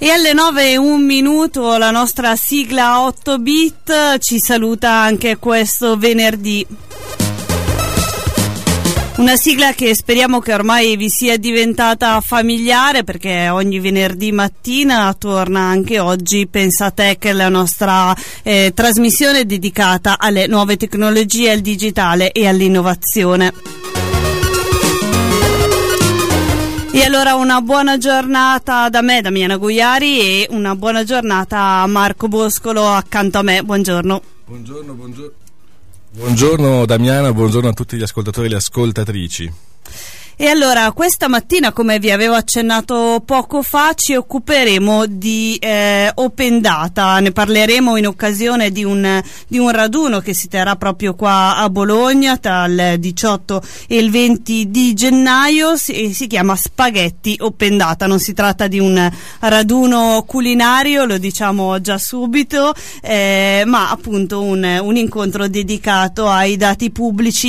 E alle 9:01 la nostra sigla 8 bit ci saluta anche questo venerdì. Una sigla che speriamo che ormai vi sia diventata familiare, perché ogni venerdì mattina torna anche oggi Pensatech, la nostra trasmissione dedicata alle nuove tecnologie, al digitale e all'innovazione. E allora una buona giornata da me, Damiana Guiari, e una buona giornata a Marco Boscolo accanto a me. Buongiorno. Buongiorno Damiana, buongiorno a tutti gli ascoltatori e le ascoltatrici. E allora questa mattina, come vi avevo accennato poco fa, ci occuperemo di Open Data. Ne parleremo in occasione di un raduno che si terrà proprio qua a Bologna tra il 18 e il 20 di gennaio e si chiama Spaghetti Open Data. Non si tratta di un raduno culinario, lo diciamo già subito, ma appunto un incontro dedicato ai dati pubblici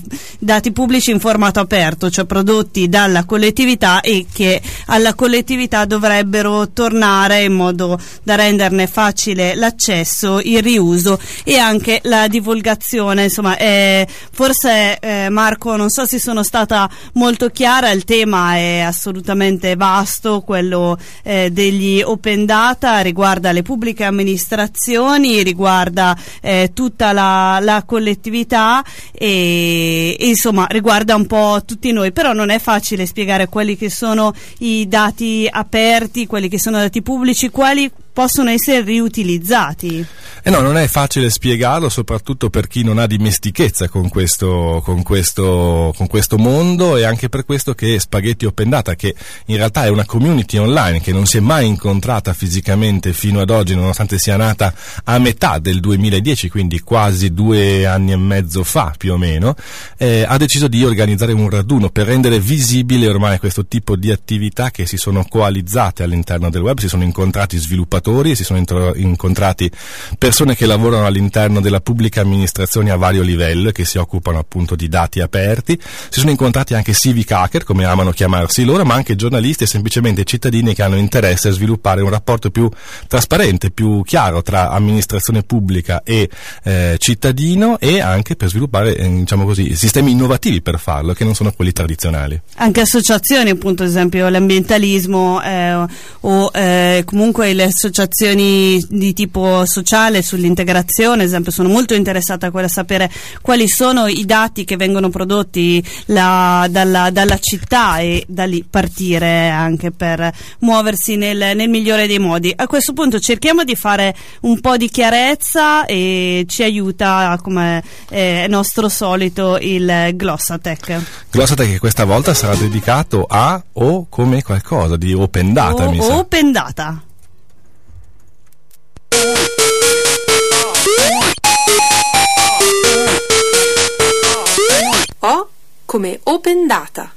in formato aperto, cioè prodotti dalla collettività e che alla collettività dovrebbero tornare in modo da renderne facile l'accesso, il riuso e anche la divulgazione. Insomma, forse Marco, non so se sono stata molto chiara, il tema è assolutamente vasto, quello degli open data, riguarda le pubbliche amministrazioni, riguarda tutta la collettività e insomma riguarda un po' tutti noi. Però non è facile spiegare quelli che sono i dati aperti, quelli che sono dati pubblici, quali possono essere riutilizzati. No, non è facile spiegarlo, soprattutto per chi non ha dimestichezza con questo mondo, e anche per questo che Spaghetti Open Data, che in realtà è una community online che non si è mai incontrata fisicamente fino ad oggi, nonostante sia nata a metà del 2010, quindi quasi 2 anni e mezzo fa più o meno, ha deciso di organizzare un raduno per rendere visibile ormai questo tipo di attività che si sono coalizzate all'interno del web. Si sono incontrati sviluppatori, si sono incontrati persone che lavorano all'interno della pubblica amministrazione a vario livello e che si occupano appunto di dati aperti. Si sono incontrati anche civic hacker, come amano chiamarsi loro, ma anche giornalisti e semplicemente cittadini che hanno interesse a sviluppare un rapporto più trasparente, più chiaro tra amministrazione pubblica e cittadino, e anche per sviluppare diciamo così sistemi innovativi per farlo, che non sono quelli tradizionali. Anche associazioni, appunto, ad esempio l'ambientalismo o comunque le associazioni di tipo sociale sull'integrazione, ad esempio, sono molto interessata a quella, sapere quali sono i dati che vengono prodotti dalla città e da lì partire anche per muoversi nel migliore dei modi. A questo punto cerchiamo di fare un po' di chiarezza e ci aiuta, come è nostro solito, il Glossatech. Glossatech che questa volta sarà dedicato a o come qualcosa di Open Data, mi sa. Open Data. O come Open Data.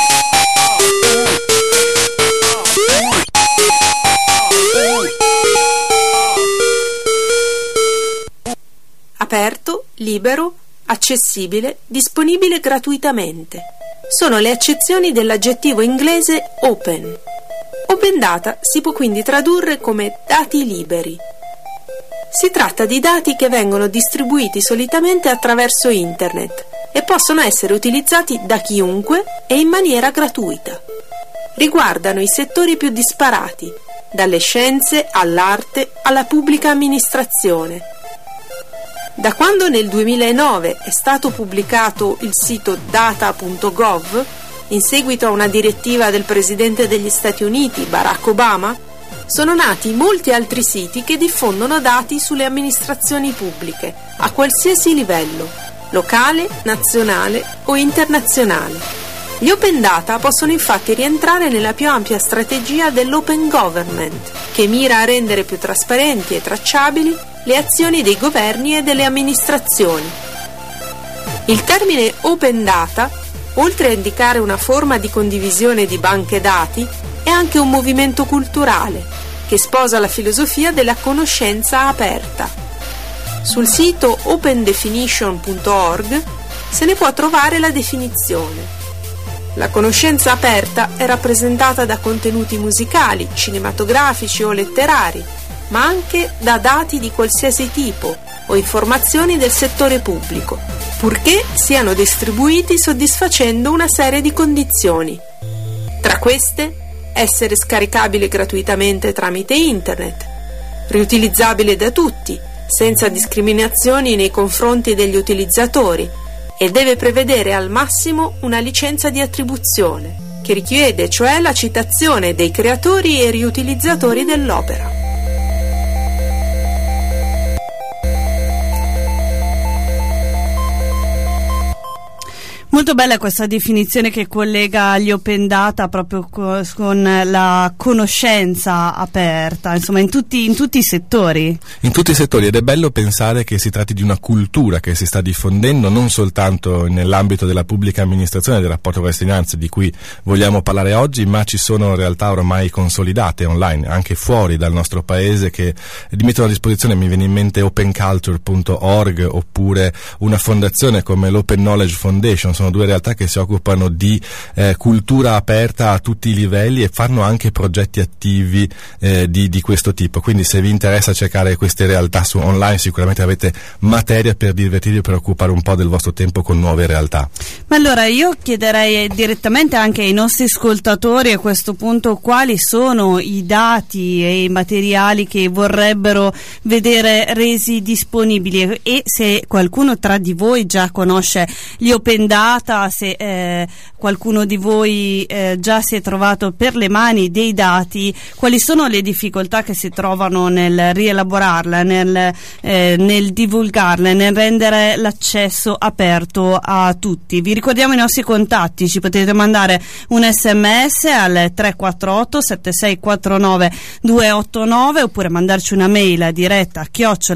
Aperto, libero, accessibile, disponibile gratuitamente. Sono le accezioni dell'aggettivo inglese open. Open Data si può quindi tradurre come dati liberi. Si tratta di dati che vengono distribuiti solitamente attraverso internet e possono essere utilizzati da chiunque e in maniera gratuita. Riguardano i settori più disparati, dalle scienze all'arte alla pubblica amministrazione. Da quando nel 2009 è stato pubblicato il sito data.gov, in seguito a una direttiva del presidente degli Stati Uniti, Barack Obama, sono nati molti altri siti che diffondono dati sulle amministrazioni pubbliche, a qualsiasi livello, locale, nazionale o internazionale. Gli open data possono infatti rientrare nella più ampia strategia dell'open government, che mira a rendere più trasparenti e tracciabili le azioni dei governi e delle amministrazioni. Il termine open data, oltre a indicare una forma di condivisione di banche dati, è anche un movimento culturale che sposa la filosofia della conoscenza aperta. Sul sito opendefinition.org se ne può trovare la definizione. La conoscenza aperta è rappresentata da contenuti musicali, cinematografici o letterari, ma anche da dati di qualsiasi tipo o informazioni del settore pubblico, purché siano distribuiti soddisfacendo una serie di condizioni. Tra queste, essere scaricabile gratuitamente tramite internet, riutilizzabile da tutti, senza discriminazioni nei confronti degli utilizzatori, e deve prevedere al massimo una licenza di attribuzione, che richiede cioè la citazione dei creatori e riutilizzatori dell'opera. Molto bella questa definizione che collega gli open data proprio con la conoscenza aperta, insomma in tutti i settori. In tutti i settori, ed è bello pensare che si tratti di una cultura che si sta diffondendo non soltanto nell'ambito della pubblica amministrazione e del rapporto con le finanze di cui vogliamo parlare oggi, ma ci sono realtà ormai consolidate online, anche fuori dal nostro paese, che mettono a disposizione, mi viene in mente openculture.org oppure una fondazione come l'Open Knowledge Foundation. Sono due realtà che si occupano di cultura aperta a tutti i livelli e fanno anche progetti attivi di questo tipo, quindi se vi interessa cercare queste realtà su online sicuramente avete materia per divertirvi e per occupare un po' del vostro tempo con nuove realtà. Ma allora io chiederei direttamente anche ai nostri ascoltatori a questo punto quali sono i dati e i materiali che vorrebbero vedere resi disponibili, e se qualcuno tra di voi già conosce gli open data, se qualcuno di voi già si è trovato per le mani dei dati, quali sono le difficoltà che si trovano nel rielaborarla, nel divulgarla, nel rendere l'accesso aperto a tutti. Vi ricordiamo i nostri contatti: ci potete mandare un SMS al 348 7649 289 oppure mandarci una mail diretta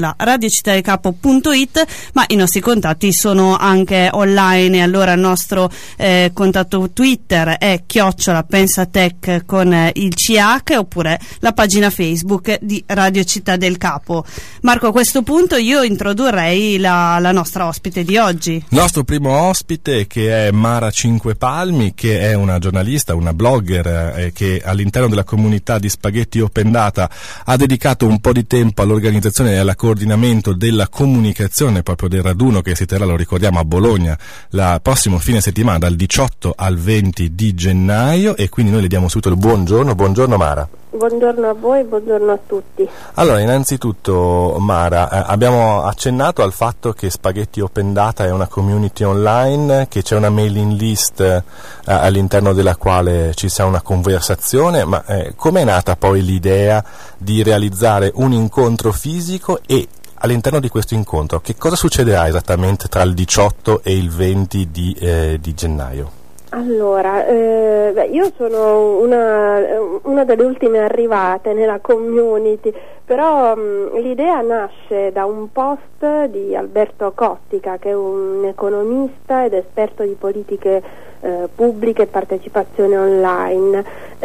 @radiocittaddelcapo.it, ma i nostri contatti sono anche online. Allora il nostro contatto Twitter è @pensatech con il CH, oppure la pagina Facebook di Radio Città del Capo. Marco, a questo punto io introdurrei la nostra ospite di oggi. Il nostro primo ospite, che è Mara Cinquepalmi, che è una giornalista, una blogger che all'interno della comunità di Spaghetti Open Data ha dedicato un po' di tempo all'organizzazione e al coordinamento della comunicazione proprio del raduno che si terrà, lo ricordiamo, a Bologna la prossimo fine settimana dal 18 al 20 di gennaio, e quindi noi le diamo subito il buongiorno. Buongiorno Mara. Buongiorno a voi, buongiorno a tutti. Allora, innanzitutto Mara, abbiamo accennato al fatto che Spaghetti Open Data è una community online, che c'è una mailing list all'interno della quale ci sia una conversazione, ma com'è nata poi l'idea di realizzare un incontro fisico, e all'interno di questo incontro che cosa succederà esattamente tra il 18 e il 20 di gennaio? Allora, io sono una delle ultime arrivate nella community, però l'idea nasce da un post di Alberto Cottica, che è un economista ed esperto di politiche pubbliche e partecipazione online.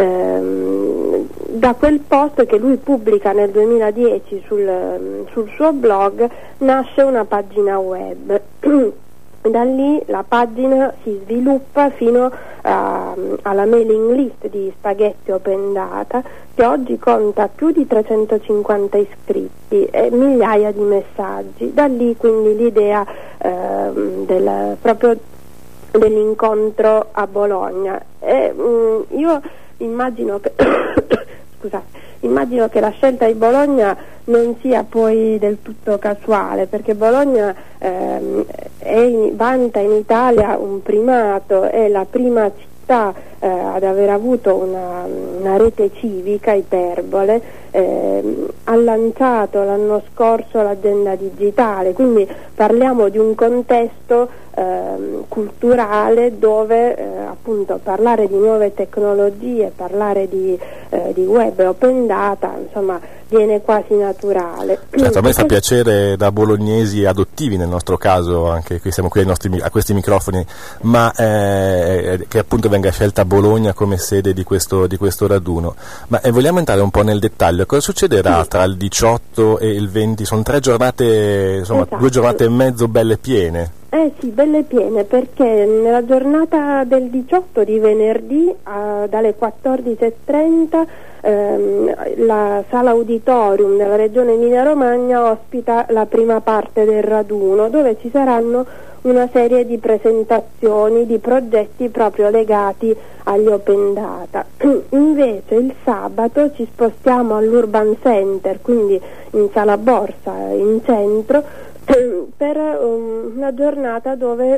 Da quel post che lui pubblica nel 2010 sul suo blog nasce una pagina web. Da lì la pagina si sviluppa fino alla mailing list di Spaghetti Open Data, che oggi conta più di 350 iscritti e migliaia di messaggi. Da lì quindi l'idea proprio dell'incontro a Bologna. Io immagino che immagino che la scelta di Bologna non sia poi del tutto casuale, perché Bologna vanta in Italia un primato, è la prima città ad aver avuto una rete civica, Iperbole, ha lanciato l'anno scorso l'agenda digitale, quindi parliamo di un contesto culturale dove appunto parlare di nuove tecnologie, parlare di web e open data, insomma, viene quasi naturale. Certo, a me fa piacere, da bolognesi adottivi nel nostro caso, anche qui siamo qui a questi microfoni, ma che appunto venga scelta Bologna come sede di questo raduno. Ma vogliamo entrare un po' nel dettaglio. Cosa succederà tra il 18 e il 20? Sono 3 giornate, insomma, esatto. 2 giornate e mezzo belle piene. Sì, belle piene, perché nella giornata del 18 di venerdì dalle 14:30 la sala auditorium della regione Emilia-Romagna ospita la prima parte del raduno, dove ci saranno una serie di presentazioni di progetti proprio legati agli Open Data. Invece il sabato ci spostiamo all'Urban Center, quindi in Sala Borsa, in centro, per una giornata dove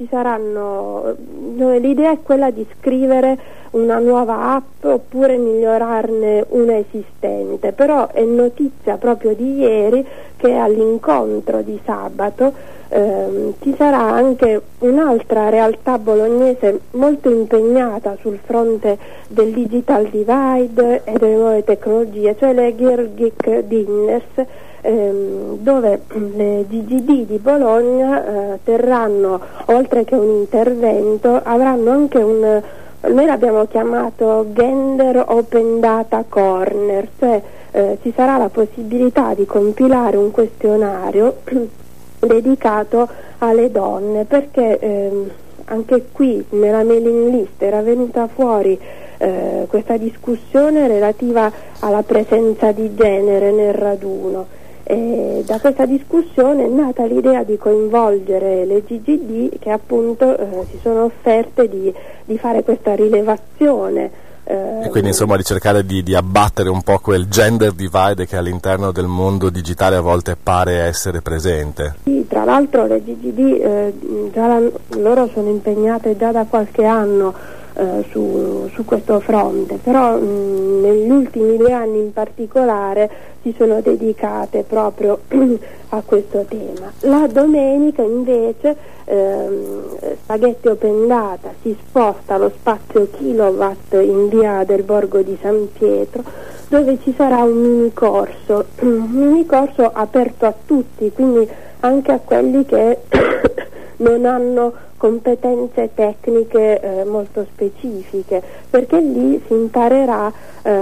dove l'idea è quella di scrivere una nuova app oppure migliorarne una esistente. Però è notizia proprio di ieri che all'incontro di sabato ci sarà anche un'altra realtà bolognese molto impegnata sul fronte del digital divide e delle nuove tecnologie, cioè le Girl Geek Dinners, dove le GGD di Bologna terranno, oltre che un intervento, avranno anche noi l'abbiamo chiamato Gender Open Data Corner, cioè ci sarà la possibilità di compilare un questionario dedicato alle donne, perché anche qui nella mailing list era venuta fuori questa discussione relativa alla presenza di genere nel raduno, e da questa discussione è nata l'idea di coinvolgere le GGD, che appunto si sono offerte di fare questa rilevazione. E quindi insomma di cercare di abbattere un po' quel gender divide che all'interno del mondo digitale a volte pare essere presente. Sì, tra l'altro le GGD loro sono impegnate già da qualche anno su questo fronte, però negli ultimi 2 anni in particolare si sono dedicate proprio a questo tema. La domenica invece Spaghetti Open Data si sposta allo spazio Kilowatt in via del Borgo di San Pietro, dove ci sarà un mini corso aperto a tutti, quindi anche a quelli che non hanno competenze tecniche molto specifiche, perché lì si imparerà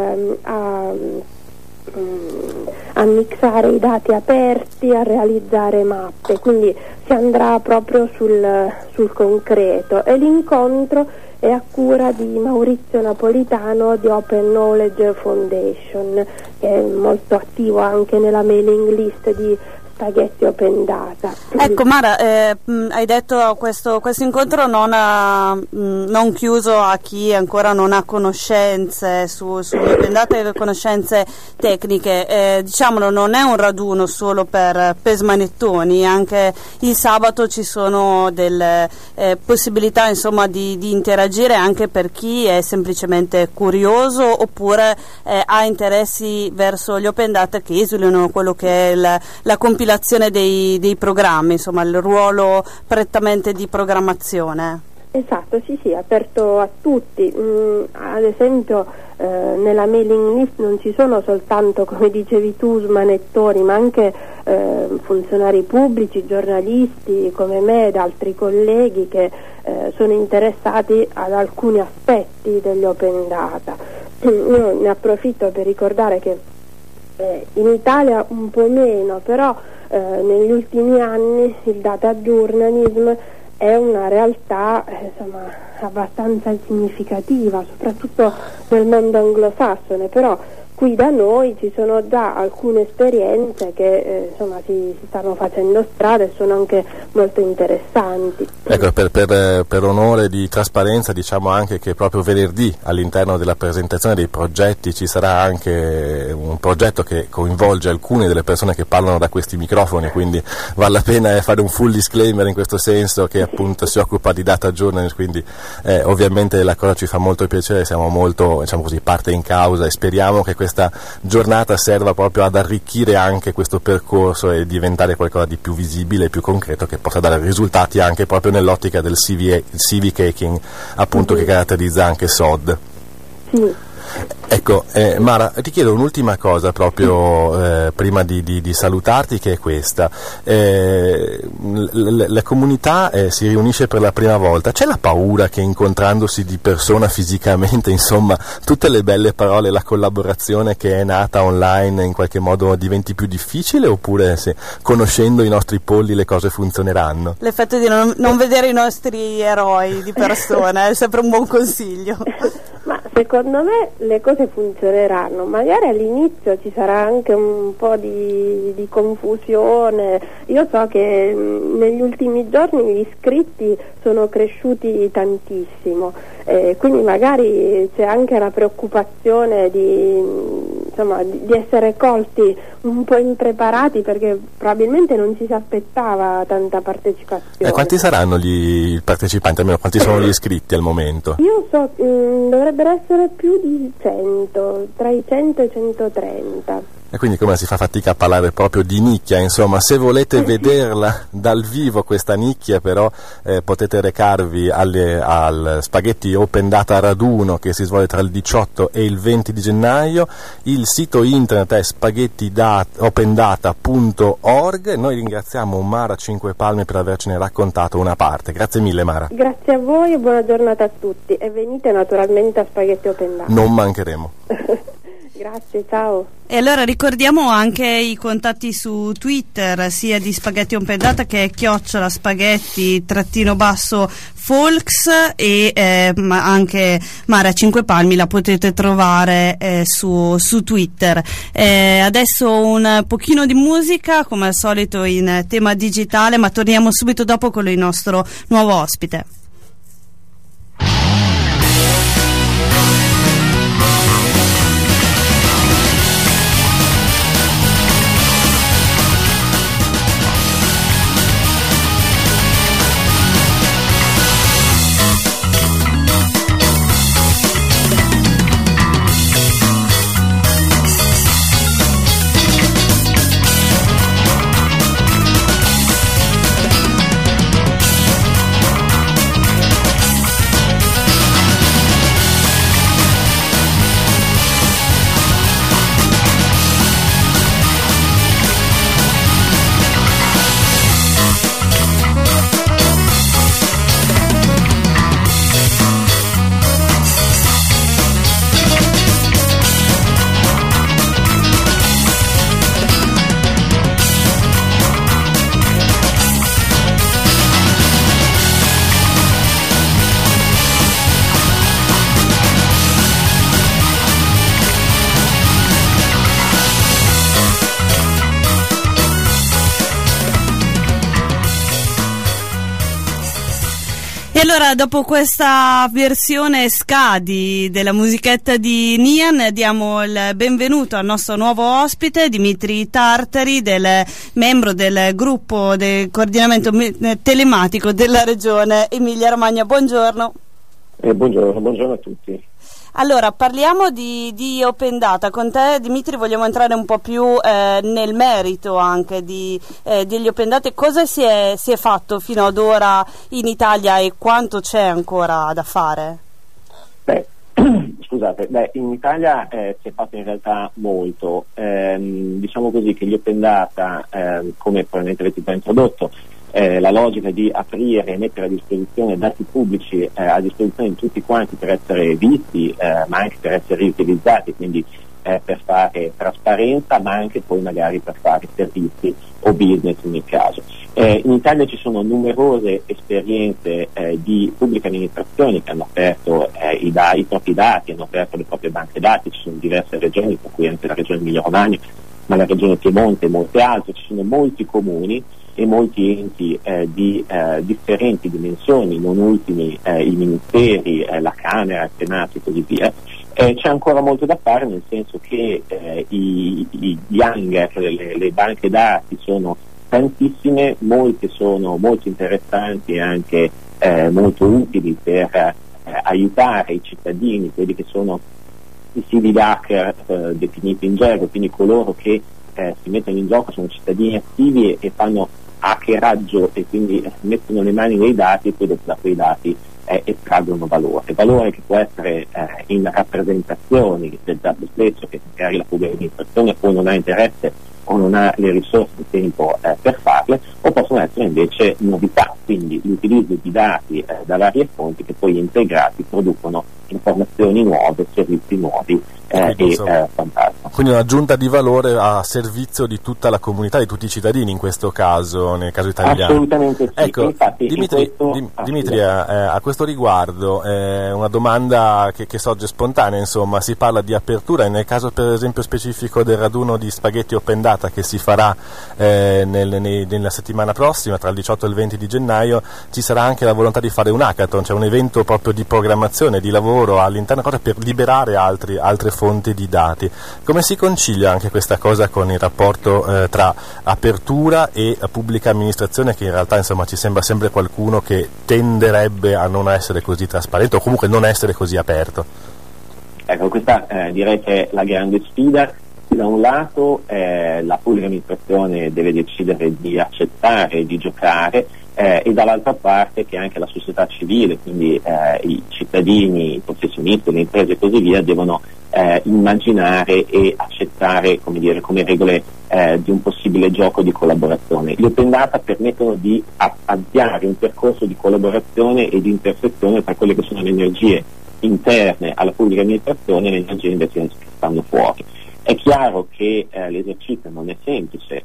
a mixare i dati aperti, a realizzare mappe, quindi si andrà proprio sul concreto, e l'incontro è a cura di Maurizio Napolitano di Open Knowledge Foundation, che è molto attivo anche nella mailing list di Spaghetti Open Data. Ecco Mara, hai detto questo incontro non chiuso a chi ancora non ha conoscenze sugli Open Data e conoscenze tecniche, diciamolo, non è un raduno solo per smanettoni, anche il sabato ci sono delle possibilità insomma di interagire anche per chi è semplicemente curioso oppure ha interessi verso gli Open Data che esulano quello che è la compilazione dei programmi, insomma il ruolo prettamente di programmazione. Esatto, sì, aperto a tutti. Ad esempio nella mailing list non ci sono soltanto, come dicevi tu, smanettoni, ma anche funzionari pubblici, giornalisti come me ed altri colleghi che sono interessati ad alcuni aspetti degli Open Data. Io ne approfitto per ricordare che in Italia un po' meno, però negli ultimi anni il data journalism è una realtà abbastanza significativa, soprattutto nel mondo anglosassone, però qui da noi ci sono già alcune esperienze che si stanno facendo strada e sono anche molto interessanti. Ecco, per onore di trasparenza diciamo anche che proprio venerdì all'interno della presentazione dei progetti ci sarà anche un progetto che coinvolge alcune delle persone che parlano da questi microfoni, quindi vale la pena fare un full disclaimer in questo senso, che appunto si occupa di data journalism, quindi ovviamente la cosa ci fa molto piacere, siamo molto, diciamo così, parte in causa, e speriamo che questa giornata serva proprio ad arricchire anche questo percorso e diventare qualcosa di più visibile e più concreto, che possa dare risultati anche proprio nell'ottica del civic hacking, appunto, che caratterizza anche SOD. Sì. Ecco, Mara, ti chiedo un'ultima cosa proprio prima di salutarti, che è questa. La comunità si riunisce per la prima volta. C'è la paura che incontrandosi di persona fisicamente, insomma, tutte le belle parole, la collaborazione che è nata online in qualche modo diventi più difficile, oppure se conoscendo i nostri polli le cose funzioneranno? L'effetto di non vedere i nostri eroi di persona è sempre un buon consiglio. Ma secondo me le cose funzioneranno, magari all'inizio ci sarà anche un po' di confusione. Io so che negli ultimi giorni gli iscritti sono cresciuti tantissimo, quindi magari c'è anche la preoccupazione di essere colti un po' impreparati, perché probabilmente non ci si aspettava tanta partecipazione. Quanti saranno i partecipanti, almeno quanti sono gli iscritti al momento? Io so, dovrebbero essere più di 100, tra i 100 e i 130. E quindi come si fa fatica a parlare proprio di nicchia, insomma, se volete vederla dal vivo questa nicchia, però potete recarvi al Spaghetti Open Data Raduno, che si svolge tra il 18 e il 20 di gennaio. Il sito internet è spaghettiopendata.org. Noi ringraziamo Mara Cinquepalmi per avercene raccontato una parte. Grazie mille, Mara. Grazie a voi e buona giornata a tutti, e venite naturalmente a Spaghetti Open Data. Non mancheremo. Grazie, ciao. E allora ricordiamo anche i contatti su Twitter, sia di Spaghetti Open Data che è @spaghetti_folks, e anche Mara Cinquepalmi la potete trovare su Twitter. Adesso un pochino di musica, come al solito in tema digitale, ma torniamo subito dopo con il nostro nuovo ospite. E allora, dopo questa versione ska della musichetta di Nian, diamo il benvenuto al nostro nuovo ospite, Dimitri Tartari, membro del gruppo del coordinamento telematico della regione Emilia-Romagna. Buongiorno. Buongiorno a tutti. Allora, parliamo di Open Data. Con te, Dimitri, vogliamo entrare un po' più nel merito anche degli Open Data. Cosa si è fatto fino ad ora in Italia e quanto c'è ancora da fare? In Italia si è fatto in realtà molto. Diciamo così che gli Open Data, come probabilmente avete già introdotto, la logica di aprire e mettere a disposizione dati pubblici a disposizione di tutti quanti per essere visti, ma anche per essere riutilizzati, quindi per fare trasparenza, ma anche poi magari per fare servizi o business in ogni caso. In Italia ci sono numerose esperienze di pubbliche amministrazioni che hanno aperto i propri dati, hanno aperto le proprie banche dati. Ci sono diverse regioni, per cui anche la regione Emilia-Romagna, ma la regione Piemonte e molte altre. Ci sono molti comuni e molti enti di differenti dimensioni, non ultimi i ministeri, la Camera, il Senato e così via. C'è ancora molto da fare, nel senso che gli hangar, le banche dati sono tantissime, molte sono molto interessanti e anche molto utili per aiutare i cittadini, quelli che sono i civil hacker definiti in gergo, quindi coloro che si mettono in gioco, sono cittadini attivi e fanno hackeraggio e quindi mettono le mani nei dati e poi dopo da quei dati estraggono valore che può essere in rappresentazioni del DAB stesso, che magari la pubblica amministrazione o non ha interesse o non ha le risorse e il tempo per farle, o possono essere invece novità, quindi l'utilizzo di dati da varie fonti che poi integrati producono informazioni nuove, servizi nuovi fantastico. Quindi un'aggiunta di valore a servizio di tutta la comunità, di tutti i cittadini in questo caso, nel caso italiano. Assolutamente sì. Ecco, infatti, Dimitri, a questo riguardo una domanda che sorge spontanea, insomma, si parla di apertura e nel caso per esempio specifico del raduno di spaghetti Open Data che si farà nella settimana prossima, tra il 18 e il 20 di gennaio, ci sarà anche la volontà di fare un hackathon, cioè un evento proprio di programmazione, di lavoro all'interno per liberare altre fonti di dati. Come si concilia anche questa cosa con il rapporto tra apertura e pubblica amministrazione, che in realtà insomma ci sembra sempre qualcuno che tenderebbe a non essere così trasparente o comunque non essere così aperto? Ecco, questa direi che è la grande sfida. Da un lato la pubblica amministrazione deve decidere di accettare, di giocare, e dall'altra parte che anche la società civile, quindi i cittadini, i professionisti, le imprese e così via, devono immaginare e accettare, come regole di un possibile gioco di collaborazione. Gli open data permettono di avviare un percorso di collaborazione e di intersezione tra quelle che sono le energie interne alla pubblica amministrazione e le energie invece che stanno fuori. È chiaro che l'esercizio non è semplice,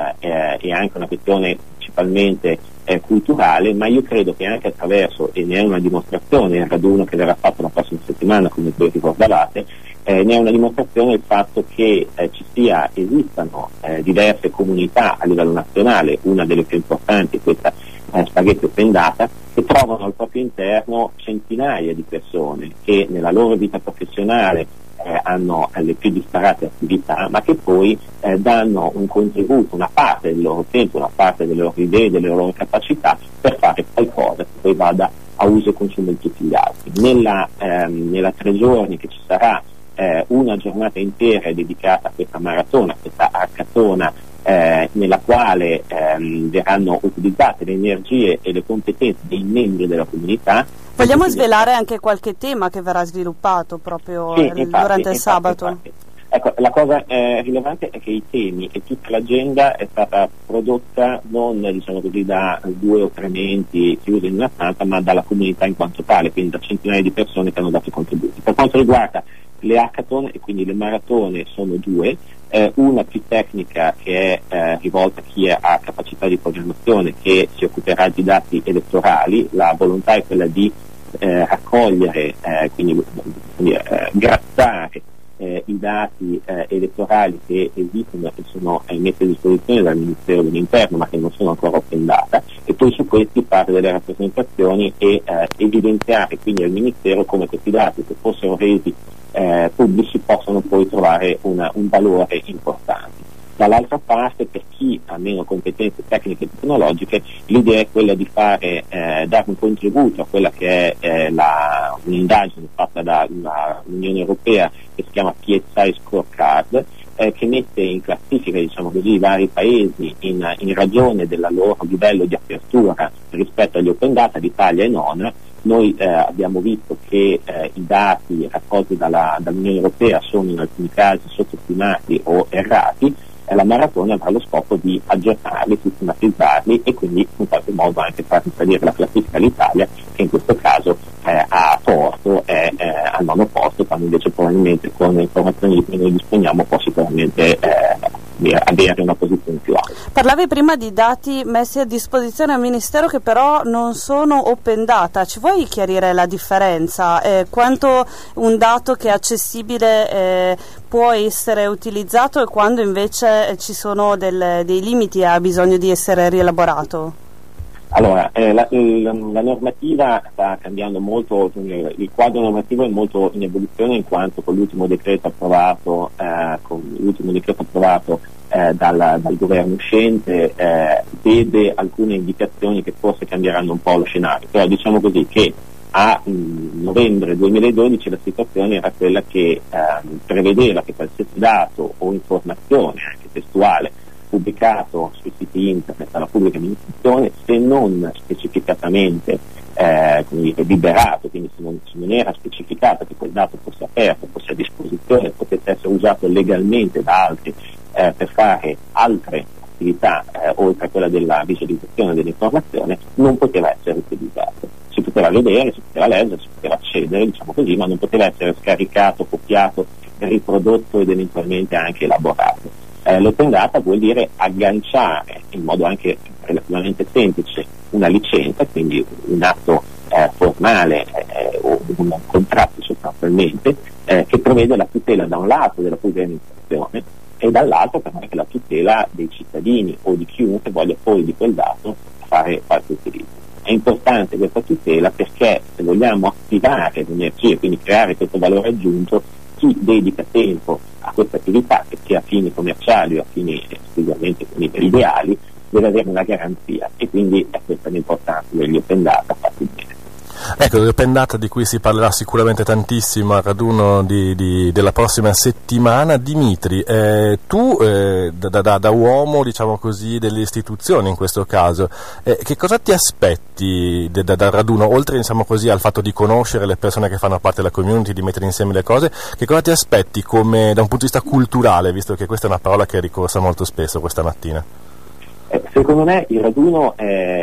è anche una questione principalmente culturale, ma io credo che anche attraverso, e ne è una dimostrazione il raduno che verrà fatto la prossima settimana, come voi ricordavate, ne è una dimostrazione il fatto che esistano diverse comunità a livello nazionale, una delle più importanti è questa Spaghetti Open Data, che trovano al proprio interno centinaia di persone che nella loro vita professionale hanno le più disparate attività, ma che poi danno un contributo, una parte del loro tempo, una parte delle loro idee, delle loro capacità per fare qualcosa che poi vada a uso e consumo di tutti gli altri. Nella 3 giorni che ci sarà una giornata intera dedicata a questa maratona, questa hackathon, nella quale verranno utilizzate le energie e le competenze dei membri della comunità. Vogliamo svelare anche qualche tema che verrà sviluppato proprio durante il sabato? Infatti. Ecco, la cosa rilevante è che i temi e tutta l'agenda è stata prodotta non da 2 o 3 menti chiusi in una stanza, ma dalla comunità in quanto tale, quindi da centinaia di persone che hanno dato contributi. Per quanto riguarda le hackathon, e quindi le maratone, sono 2, una più tecnica che è rivolta a chi ha capacità di programmazione, che si occuperà di dati elettorali. La volontà è quella di raccogliere, grattare i dati elettorali che esistono e sono messi a disposizione dal Ministero dell'Interno ma che non sono ancora open data, e poi su questi fare delle rappresentazioni e evidenziare quindi al Ministero come questi dati, se fossero resi pubblici, possono poi trovare un valore importante. Dall'altra parte, per chi ha meno competenze tecniche e tecnologiche, l'idea è quella di dare un contributo a quella che è un'indagine fatta dall'Unione Europea che si chiama PSI Scorecard, che mette in classifica i vari paesi in ragione del loro livello di apertura rispetto agli open data, l'Italia e non. Noi abbiamo visto che i dati raccolti dall'Unione Europea sono in alcuni casi sottostimati o errati. La maratona avrà lo scopo di aggiornarli, sistematizzarli e quindi in qualche modo anche far risalire la classifica all'Italia, che in questo caso ha torto, è al 9° posto, quando invece probabilmente con le informazioni di cui noi disponiamo può sicuramente avere una posizione più alta. Parlavi prima di dati messi a disposizione al Ministero che però non sono open data, ci vuoi chiarire la differenza? Quanto un dato che è accessibile può essere utilizzato e quando invece ci sono dei limiti e ha bisogno di essere rielaborato? Allora, la normativa sta cambiando molto, il quadro normativo è molto in evoluzione, in quanto con l'ultimo decreto approvato dal governo uscente vede alcune indicazioni che forse cambieranno un po' lo scenario, però diciamo così che a novembre 2012 la situazione era quella che prevedeva che qualsiasi dato o informazione, anche testuale, pubblicato sui siti internet dalla pubblica amministrazione, se non specificatamente liberato, quindi se non era specificato che quel dato fosse aperto, fosse a disposizione, potesse essere usato legalmente da altri per fare altre attività oltre a quella della visualizzazione dell'informazione, non poteva essere utilizzato. Si poteva vedere, si poteva leggere, si poteva accedere, diciamo così, ma non poteva essere scaricato, copiato, riprodotto ed eventualmente anche elaborato. L'open data vuol dire agganciare in modo anche relativamente semplice una licenza, quindi un atto formale o un contratto sostanzialmente, che prevede la tutela da un lato della pubblica amministrazione e dall'altro però anche la tutela dei cittadini o di chiunque voglia poi di quel dato fare utilizzo. È importante questa tutela perché se vogliamo attivare l'energia e quindi creare questo valore aggiunto, chi dedica tempo a questa attività, che sia a fini commerciali o a fini esclusivamente ideali, deve avere una garanzia, e quindi è questa l'importanza degli open data fatti bene. Ecco, l'open data di cui si parlerà sicuramente tantissimo al raduno della prossima settimana. Dimitri, tu da uomo, diciamo così, delle istituzioni in questo caso, che cosa ti aspetti dal raduno, oltre, diciamo così, al fatto di conoscere le persone che fanno parte della community, di mettere insieme le cose, che cosa ti aspetti come da un punto di vista culturale, visto che questa è una parola che è ricorsa molto spesso questa mattina? Secondo me il raduno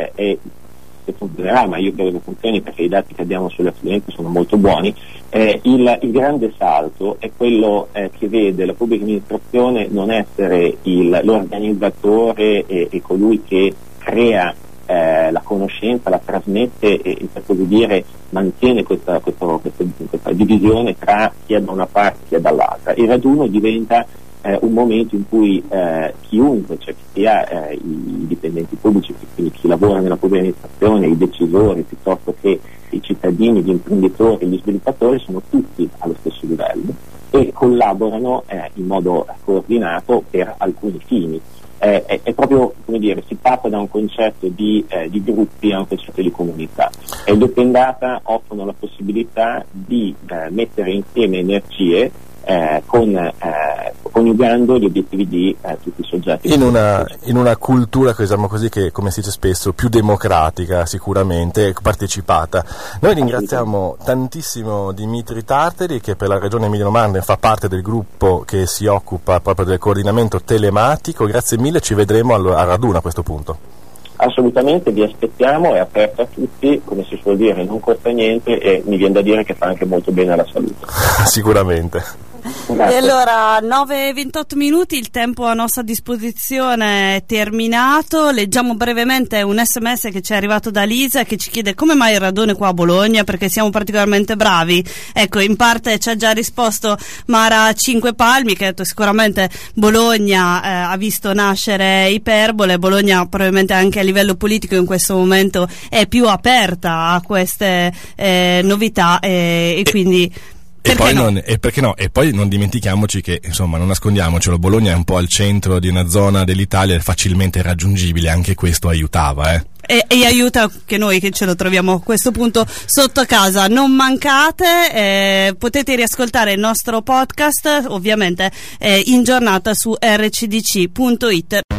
funzionerà, ma io credo che funzioni perché i dati che abbiamo sulle affluenze sono molto buoni. Il grande salto è quello che vede la pubblica amministrazione non essere l'organizzatore e colui che crea la conoscenza, la trasmette e per così dire mantiene questa divisione tra chi è da una parte e chi è dall'altra. Il raduno diventa un momento in cui chiunque, cioè sia i dipendenti pubblici, quindi chi lavora nella pubblica amministrazione, i decisori, piuttosto che i cittadini, gli imprenditori, gli sviluppatori, sono tutti allo stesso livello e collaborano in modo coordinato per alcuni fini. È proprio, come dire, si passa da un concetto di gruppi a un concetto di comunità, e gli open data offrono la possibilità di mettere insieme energie coniugando gli obiettivi di tutti i soggetti in una cultura, diciamo così, che, come si dice spesso, più democratica, sicuramente partecipata. Noi ringraziamo tantissimo Dimitri Tartari, che per la regione Emilia-Romagna fa parte del gruppo che si occupa proprio del coordinamento telematico. Grazie mille, ci vedremo al raduno a questo punto. Assolutamente, vi aspettiamo, è aperto a tutti, come si suol dire, non costa niente e mi viene da dire che fa anche molto bene alla salute. Sicuramente. Grazie. E allora 9:28 minuti, il tempo a nostra disposizione è terminato. Leggiamo brevemente un SMS che ci è arrivato da Lisa, che ci chiede come mai il radone qua a Bologna, perché siamo particolarmente bravi. Ecco, in parte ci ha già risposto Mara Cinquepalmi, che ha detto sicuramente Bologna ha visto nascere Iperbole. Bologna probabilmente anche a livello politico in questo momento è più aperta a queste novità e quindi e poi non dimentichiamoci che, insomma, non nascondiamocelo, Bologna è un po' al centro di una zona dell'Italia facilmente raggiungibile, anche questo aiutava, E aiuta che noi che ce lo troviamo a questo punto sotto casa. Non mancate, potete riascoltare il nostro podcast ovviamente in giornata su rcdc.it.